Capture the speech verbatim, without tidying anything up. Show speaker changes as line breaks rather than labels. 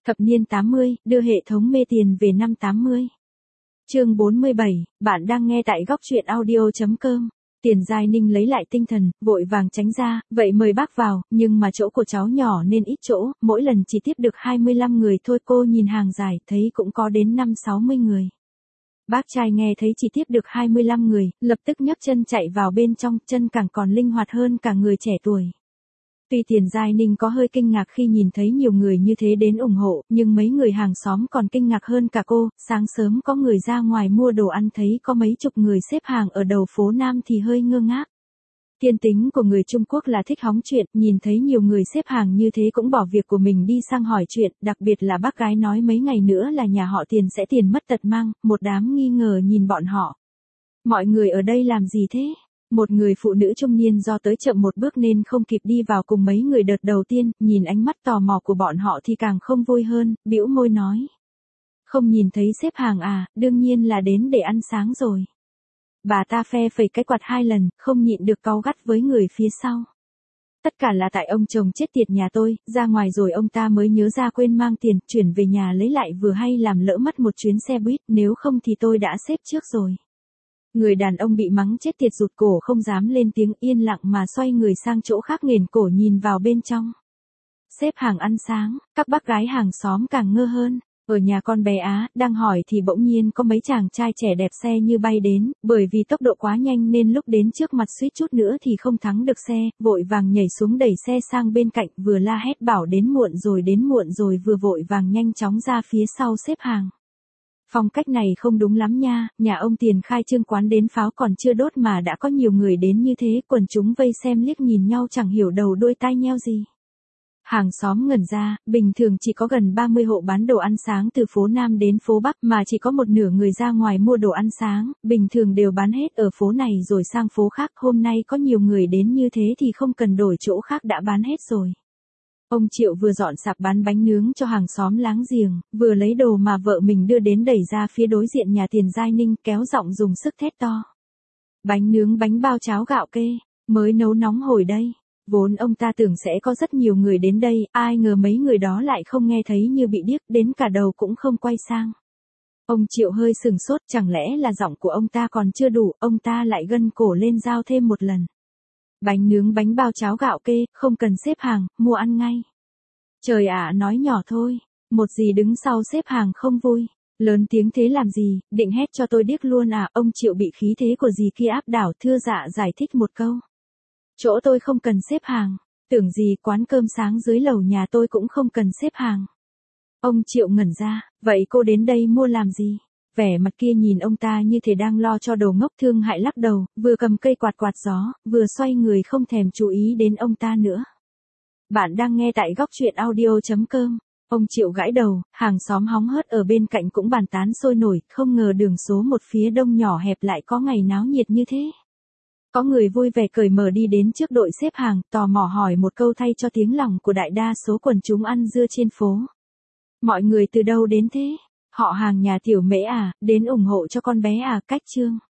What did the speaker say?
Thập niên tám mươi, đưa hệ thống mê tiền về năm tám mươi. Chương bốn mươi bảy, bạn đang nghe tại góc truyện audio chấm com. Tiền Giai Ninh lấy lại tinh thần, vội vàng tránh ra, vậy mời bác vào, nhưng mà chỗ của cháu nhỏ nên ít chỗ, mỗi lần chỉ tiếp được hai mươi lăm người thôi. Cô nhìn hàng dài, thấy cũng có đến năm sáu mươi người. Bác trai nghe thấy chỉ tiếp được hai mươi lăm người, lập tức nhấc chân chạy vào bên trong, chân càng còn linh hoạt hơn cả người trẻ tuổi. Tuy Tiền Giai Ninh có hơi kinh ngạc khi nhìn thấy nhiều người như thế đến ủng hộ, nhưng mấy người hàng xóm còn kinh ngạc hơn cả cô. Sáng sớm có người ra ngoài mua đồ ăn thấy có mấy chục người xếp hàng ở đầu phố Nam thì hơi ngơ ngác. Thiên tính của người Trung Quốc là thích hóng chuyện, nhìn thấy nhiều người xếp hàng như thế cũng bỏ việc của mình đi sang hỏi chuyện, đặc biệt là bác gái nói mấy ngày nữa là nhà họ Tiền sẽ tiền mất tật mang, một đám nghi ngờ nhìn bọn họ. Mọi người ở đây làm gì thế? Một người phụ nữ trung niên do tới chậm một bước nên không kịp đi vào cùng mấy người đợt đầu tiên, nhìn ánh mắt tò mò của bọn họ thì càng không vui hơn, bĩu môi nói. Không nhìn thấy xếp hàng à, đương nhiên là đến để ăn sáng rồi. Bà ta phe phẩy cái quạt hai lần, không nhịn được cáu gắt với người phía sau. Tất cả là tại ông chồng chết tiệt nhà tôi, ra ngoài rồi ông ta mới nhớ ra quên mang tiền, chuyển về nhà lấy lại vừa hay làm lỡ mất một chuyến xe buýt, nếu không thì tôi đã xếp trước rồi. Người đàn ông bị mắng chết tiệt rụt cổ không dám lên tiếng, yên lặng mà xoay người sang chỗ khác nghển cổ nhìn vào bên trong. Xếp hàng ăn sáng, các bác gái hàng xóm càng ngơ hơn. Ở nhà con bé Á, đang hỏi thì bỗng nhiên có mấy chàng trai trẻ đẹp xe như bay đến, bởi vì tốc độ quá nhanh nên lúc đến trước mặt suýt chút nữa thì không thắng được xe, vội vàng nhảy xuống đẩy xe sang bên cạnh, vừa la hét bảo đến muộn rồi đến muộn rồi vừa vội vàng nhanh chóng ra phía sau xếp hàng. Phong cách này không đúng lắm nha, nhà ông Tiền khai trương quán đến pháo còn chưa đốt mà đã có nhiều người đến như thế, quần chúng vây xem liếc nhìn nhau chẳng hiểu đầu đuôi tai nheo gì. Hàng xóm ngẩn ra, bình thường chỉ có gần ba mươi hộ bán đồ ăn sáng từ phố Nam đến phố Bắc mà chỉ có một nửa người ra ngoài mua đồ ăn sáng, bình thường đều bán hết ở phố này rồi sang phố khác, hôm nay có nhiều người đến như thế thì không cần đổi chỗ khác đã bán hết rồi. Ông Triệu vừa dọn sạp bán bánh nướng cho hàng xóm láng giềng, vừa lấy đồ mà vợ mình đưa đến đẩy ra phía đối diện nhà Tiền Giai Ninh, kéo giọng dùng sức thét to. Bánh nướng bánh bao cháo gạo kê, mới nấu nóng hồi đây. Vốn ông ta tưởng sẽ có rất nhiều người đến đây, ai ngờ mấy người đó lại không nghe thấy như bị điếc, đến cả đầu cũng không quay sang. Ông Triệu hơi sừng sốt, chẳng lẽ là giọng của ông ta còn chưa đủ, ông ta lại gân cổ lên giao thêm một lần. Bánh nướng bánh bao cháo gạo kê, không cần xếp hàng, mua ăn ngay. Trời ạ, nói nhỏ thôi, một gì đứng sau xếp hàng không vui. Lớn tiếng thế làm gì, định hét cho tôi điếc luôn à? Ông Triệu bị khí thế của dì kia áp đảo, thưa dạ giải thích một câu. Chỗ tôi không cần xếp hàng, tưởng gì quán cơm sáng dưới lầu nhà tôi cũng không cần xếp hàng. Ông Triệu ngẩn ra, vậy cô đến đây mua làm gì? Vẻ mặt kia nhìn ông ta như thể đang lo cho đồ ngốc, thương hại lắc đầu, vừa cầm cây quạt quạt gió, vừa xoay người không thèm chú ý đến ông ta nữa. Bạn đang nghe tại góc truyện audio chấm com. Ông Triệu gãi đầu, hàng xóm hóng hớt ở bên cạnh cũng bàn tán sôi nổi, không ngờ đường số một phía đông nhỏ hẹp lại có ngày náo nhiệt như thế. Có người vui vẻ cởi mở đi đến trước đội xếp hàng, tò mò hỏi một câu thay cho tiếng lòng của đại đa số quần chúng ăn dưa trên phố. Mọi người từ đâu đến thế? Họ hàng nhà Tiểu Mễ à, đến ủng hộ cho con bé à? Cách chương.